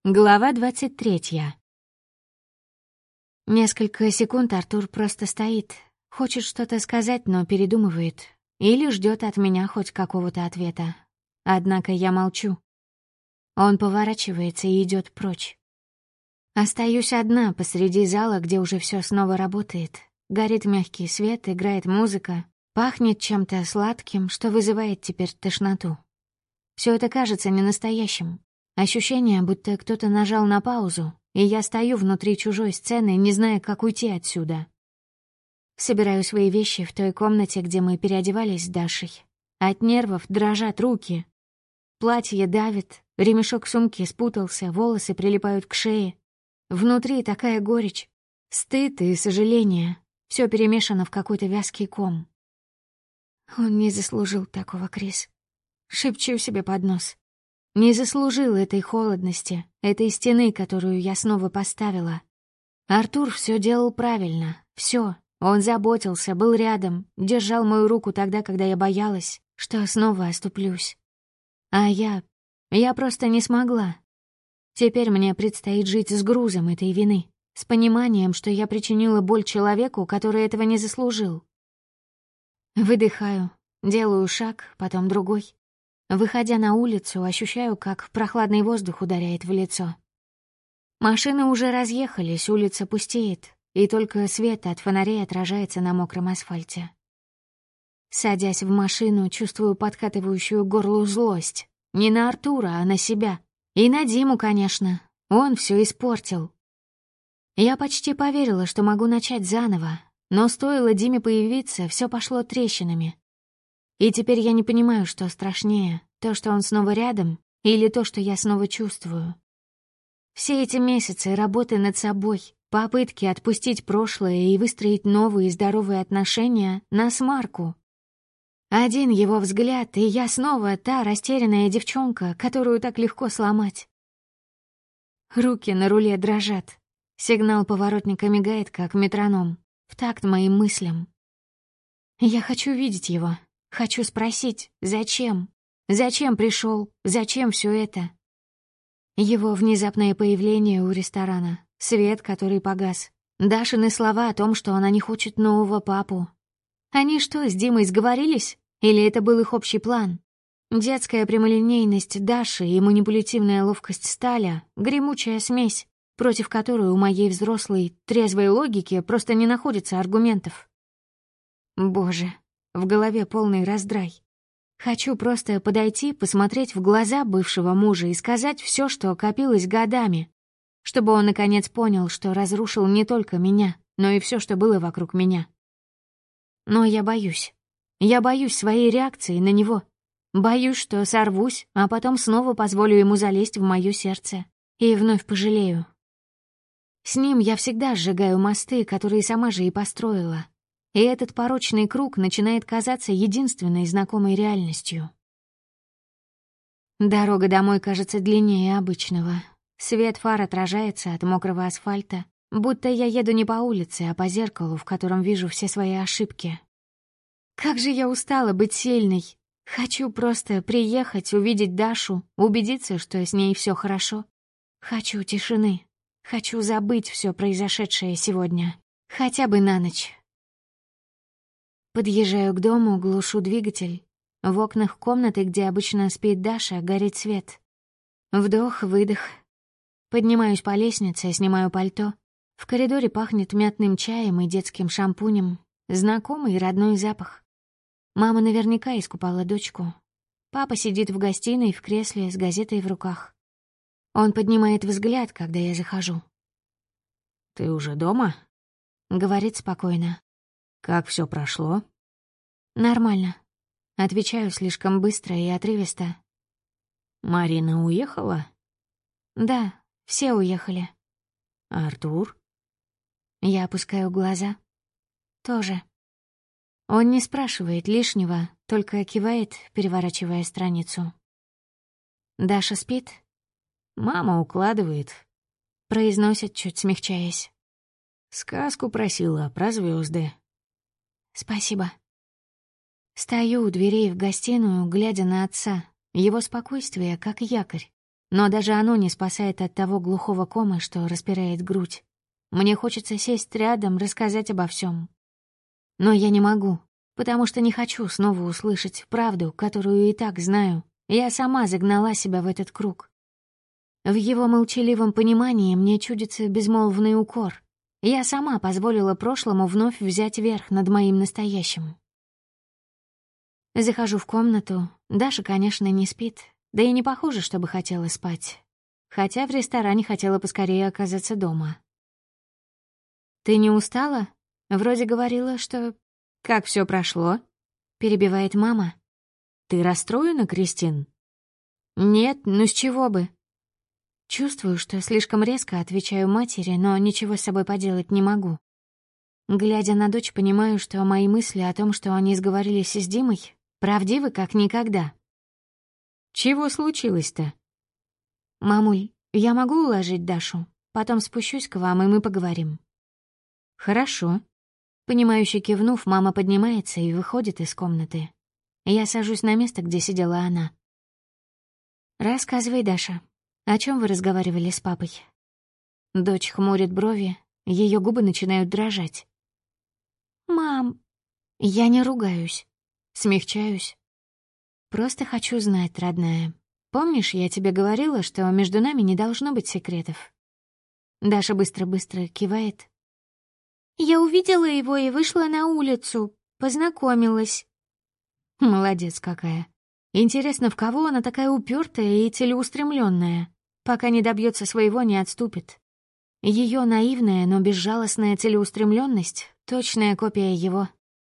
Глава 23. Несколько секунд Артур просто стоит. Хочет что-то сказать, но передумывает. Или ждет от меня хоть какого-то ответа. Однако я молчу. Он поворачивается и идет прочь. Остаюсь одна посреди зала, где уже все снова работает. Горит мягкий свет, играет музыка. Пахнет чем-то сладким, что вызывает теперь тошноту. Все это кажется ненастоящим. Ощущение, будто кто-то нажал на паузу, и я стою внутри чужой сцены, не зная, как уйти отсюда. Собираю свои вещи в той комнате, где мы переодевались с Дашей. От нервов дрожат руки. Платье давит, ремешок сумки спутался, волосы прилипают к шее. Внутри такая горечь, стыд и сожаление. Все перемешано в какой-то вязкий ком. Он не заслужил такого, Крис. Шепчу себе под нос. Не заслужил этой холодности, этой стены, которую я снова поставила. Артур все делал правильно, все. Он заботился, был рядом, держал мою руку тогда, когда я боялась, что снова оступлюсь. А я просто не смогла. Теперь мне предстоит жить с грузом этой вины, с пониманием, что я причинила боль человеку, который этого не заслужил. Выдыхаю, делаю шаг, потом другой. Выходя на улицу, ощущаю, как прохладный воздух ударяет в лицо. Машины уже разъехались, улица пустеет, и только свет от фонарей отражается на мокром асфальте. Садясь в машину, чувствую подкатывающую к горлу злость. Не на Артура, а на себя. И на Диму, конечно. Он все испортил. Я почти поверила, что могу начать заново, но стоило Диме появиться, все пошло трещинами. И теперь я не понимаю, что страшнее, то, что он снова рядом, или то, что я снова чувствую. Все эти месяцы работы над собой, попытки отпустить прошлое и выстроить новые здоровые отношения на смарку. Один его взгляд, и я снова та растерянная девчонка, которую так легко сломать. Руки на руле дрожат. Сигнал поворотника мигает, как метроном, в такт моим мыслям. Я хочу видеть его. Хочу спросить, зачем? Зачем пришел? Зачем все это? Его внезапное появление у ресторана, свет, который погас, Дашины слова о том, что она не хочет нового папу. Они что, с Димой сговорились? Или это был их общий план? Детская прямолинейность Даши и манипулятивная ловкость Сталя — гремучая смесь, против которой у моей взрослой, трезвой логики просто не находится аргументов. Боже. В голове полный раздрай. Хочу просто подойти, посмотреть в глаза бывшего мужа и сказать все, что копилось годами, чтобы он наконец понял, что разрушил не только меня, но и все, что было вокруг меня. Но я боюсь. Я боюсь своей реакции на него. Боюсь, что сорвусь, а потом снова позволю ему залезть в моё сердце и вновь пожалею. С ним я всегда сжигаю мосты, которые сама же и построила. И этот порочный круг начинает казаться единственной знакомой реальностью. Дорога домой кажется длиннее обычного. Свет фар отражается от мокрого асфальта, будто я еду не по улице, а по зеркалу, в котором вижу все свои ошибки. Как же я устала быть сильной. Хочу просто приехать, увидеть Дашу, убедиться, что с ней все хорошо. Хочу тишины. Хочу забыть все произошедшее сегодня. Хотя бы на ночь. Подъезжаю к дому, глушу двигатель. В окнах комнаты, где обычно спит Даша, горит свет. Вдох, выдох. Поднимаюсь по лестнице, снимаю пальто. В коридоре пахнет мятным чаем и детским шампунем. Знакомый родной запах. Мама наверняка искупала дочку. Папа сидит в гостиной в кресле с газетой в руках. Он поднимает взгляд, когда я захожу. «Ты уже дома?» — говорит спокойно. «Как все прошло?» «Нормально». Отвечаю слишком быстро и отрывисто. «Марина уехала?» «Да, все уехали». «А Артур?» Я опускаю глаза. «Тоже». Он не спрашивает лишнего, только кивает, переворачивая страницу. «Даша спит?» «Мама укладывает», — произносит, чуть смягчаясь. «Сказку просила про звезды. «Спасибо». Стою у дверей в гостиную, глядя на отца. Его спокойствие, как якорь. но даже оно не спасает от того глухого кома, что распирает грудь. Мне хочется сесть рядом, рассказать обо всем. Но я не могу, потому что не хочу снова услышать правду, которую и так знаю. Я сама загнала себя в этот круг. В его молчаливом понимании мне чудится безмолвный укор. Я сама позволила прошлому вновь взять верх над моим настоящим. Захожу в комнату. Даша, конечно, не спит, да и не похоже, чтобы хотела спать. Хотя в ресторане хотела поскорее оказаться дома. «Ты не устала? Вроде говорила, что...» «Как все прошло?» — перебивает мама. «Ты расстроена, Кристин?» «Нет, ну с чего бы?» Чувствую, что слишком резко отвечаю матери, но ничего с собой поделать не могу. Глядя на дочь, понимаю, что мои мысли о том, что они сговорились с Димой, правдивы как никогда. «Чего случилось-то?» «Мамуль, я могу уложить Дашу? Потом спущусь к вам, и мы поговорим». «Хорошо». Понимающе кивнув, мама поднимается и выходит из комнаты. Я сажусь на место, где сидела она. «Рассказывай, Даша, о чем вы разговаривали с папой?» Дочь хмурит брови, ее губы начинают дрожать. «Мам!» Я не ругаюсь, смягчаюсь. Просто хочу знать, родная. Помнишь, я тебе говорила, что между нами не должно быть секретов? Даша быстро-быстро кивает. Я увидела его и вышла на улицу, познакомилась. Молодец какая. Интересно, в кого она такая упертая и целеустремленная? Пока не добьется своего, не отступит. Ее наивная, но безжалостная целеустремленность — точная копия его.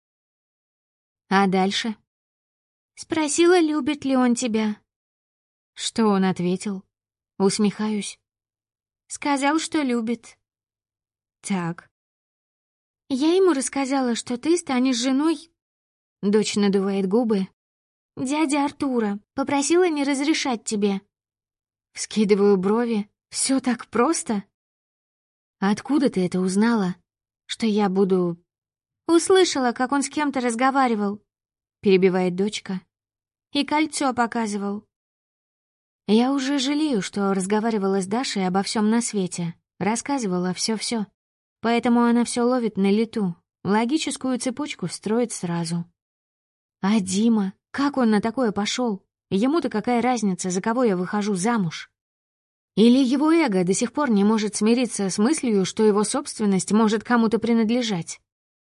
А дальше? Спросила, любит ли он тебя. Что он ответил? Усмехаюсь. Сказал, что любит. Так. Я ему рассказала, что ты станешь женой. Дочь надувает губы. Дядя Артура попросила не разрешать тебе. Вскидываю брови. Все так просто? Откуда ты это узнала? Что я буду... Услышала, как он с кем-то разговаривал. Перебивает дочка. И кольцо показывал. Я уже жалею, что разговаривала с Дашей обо всем на свете. Рассказывала все-все. Поэтому она все ловит на лету. Логическую цепочку строит сразу. А Дима? Как он на такое пошел? Ему-то какая разница, за кого я выхожу замуж? Или его эго до сих пор не может смириться с мыслью, что его собственность может кому-то принадлежать?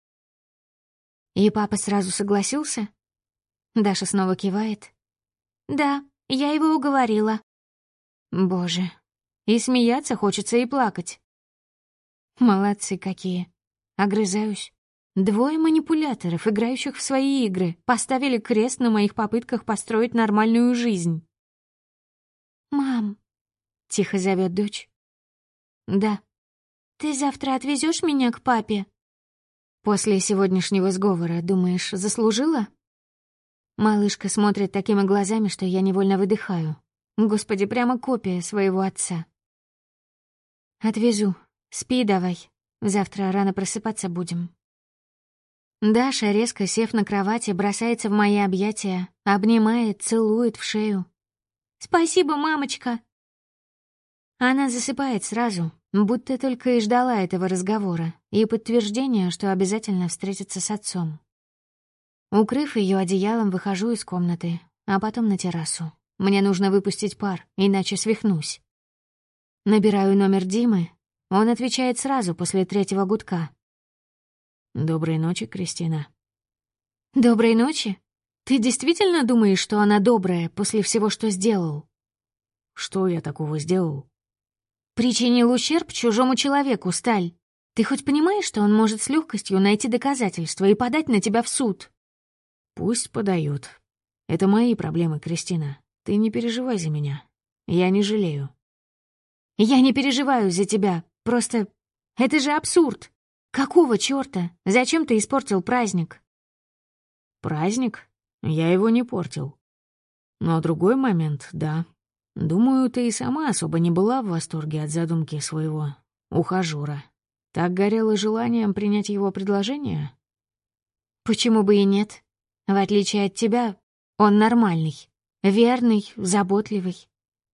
И папа сразу согласился? Даша снова кивает. Да, я его уговорила. Боже, и смеяться хочется, и плакать. Молодцы какие. Огрызаюсь. Двое манипуляторов, играющих в свои игры, поставили крест на моих попытках построить нормальную жизнь. «Мам», — тихо зовет дочь. «Да». «Ты завтра отвезешь меня к папе?» «После сегодняшнего сговора, думаешь, заслужила?» Малышка смотрит такими глазами, что я невольно выдыхаю. Господи, прямо копия своего отца. «Отвезу. Спи давай. Завтра рано просыпаться будем». Даша, резко сев на кровати, бросается в мои объятия, обнимает, целует в шею. «Спасибо, мамочка!» Она засыпает сразу, будто только и ждала этого разговора и подтверждения, что обязательно встретится с отцом. Укрыв ее одеялом, выхожу из комнаты, а потом на террасу. Мне нужно выпустить пар, иначе свихнусь. Набираю номер Димы. Он отвечает сразу после третьего гудка. «Доброй ночи, Кристина». «Доброй ночи? Ты действительно думаешь, что она добрая после всего, что сделал?» «Что я такого сделал?» «Причинил ущерб чужому человеку, Сталь. Ты хоть понимаешь, что он может с легкостью найти доказательства и подать на тебя в суд?» «Пусть подают. Это мои проблемы, Кристина. Ты не переживай за меня. Я не жалею». «Я не переживаю за тебя. Просто это же абсурд. Какого чёрта? Зачем ты испортил праздник?» «Праздник? Я его не портил. Но другой момент, да. Думаю, ты и сама особо не была в восторге от задумки своего ухажёра. Так горело желанием принять его предложение?» «Почему бы и нет? В отличие от тебя, он нормальный, верный, заботливый».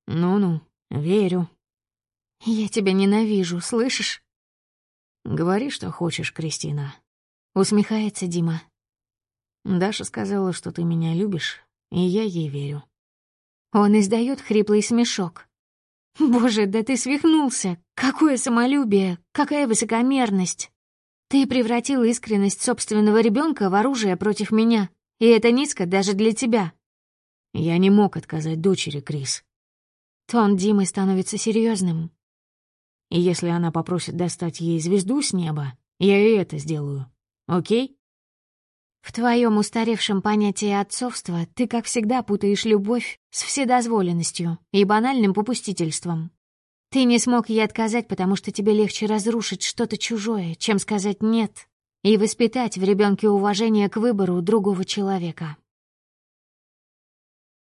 Ну-ну, верю. Я тебя ненавижу, слышишь? Говори, что хочешь, Кристина. Усмехается Дима. Даша сказала, что ты меня любишь, и я ей верю. Он издает хриплый смешок. Боже, да ты свихнулся! Какое самолюбие! Какая высокомерность! Ты превратил искренность собственного ребенка в оружие против меня. И это низко даже для тебя. Я не мог отказать дочери, Крис. Тон Димы становится серьезным. И если она попросит достать ей звезду с неба, я и это сделаю. Окей? В твоем устаревшем понятии отцовства ты, как всегда, путаешь любовь с вседозволенностью и банальным попустительством. Ты не смог ей отказать, потому что тебе легче разрушить что-то чужое, чем сказать «нет» и воспитать в ребенке уважение к выбору другого человека.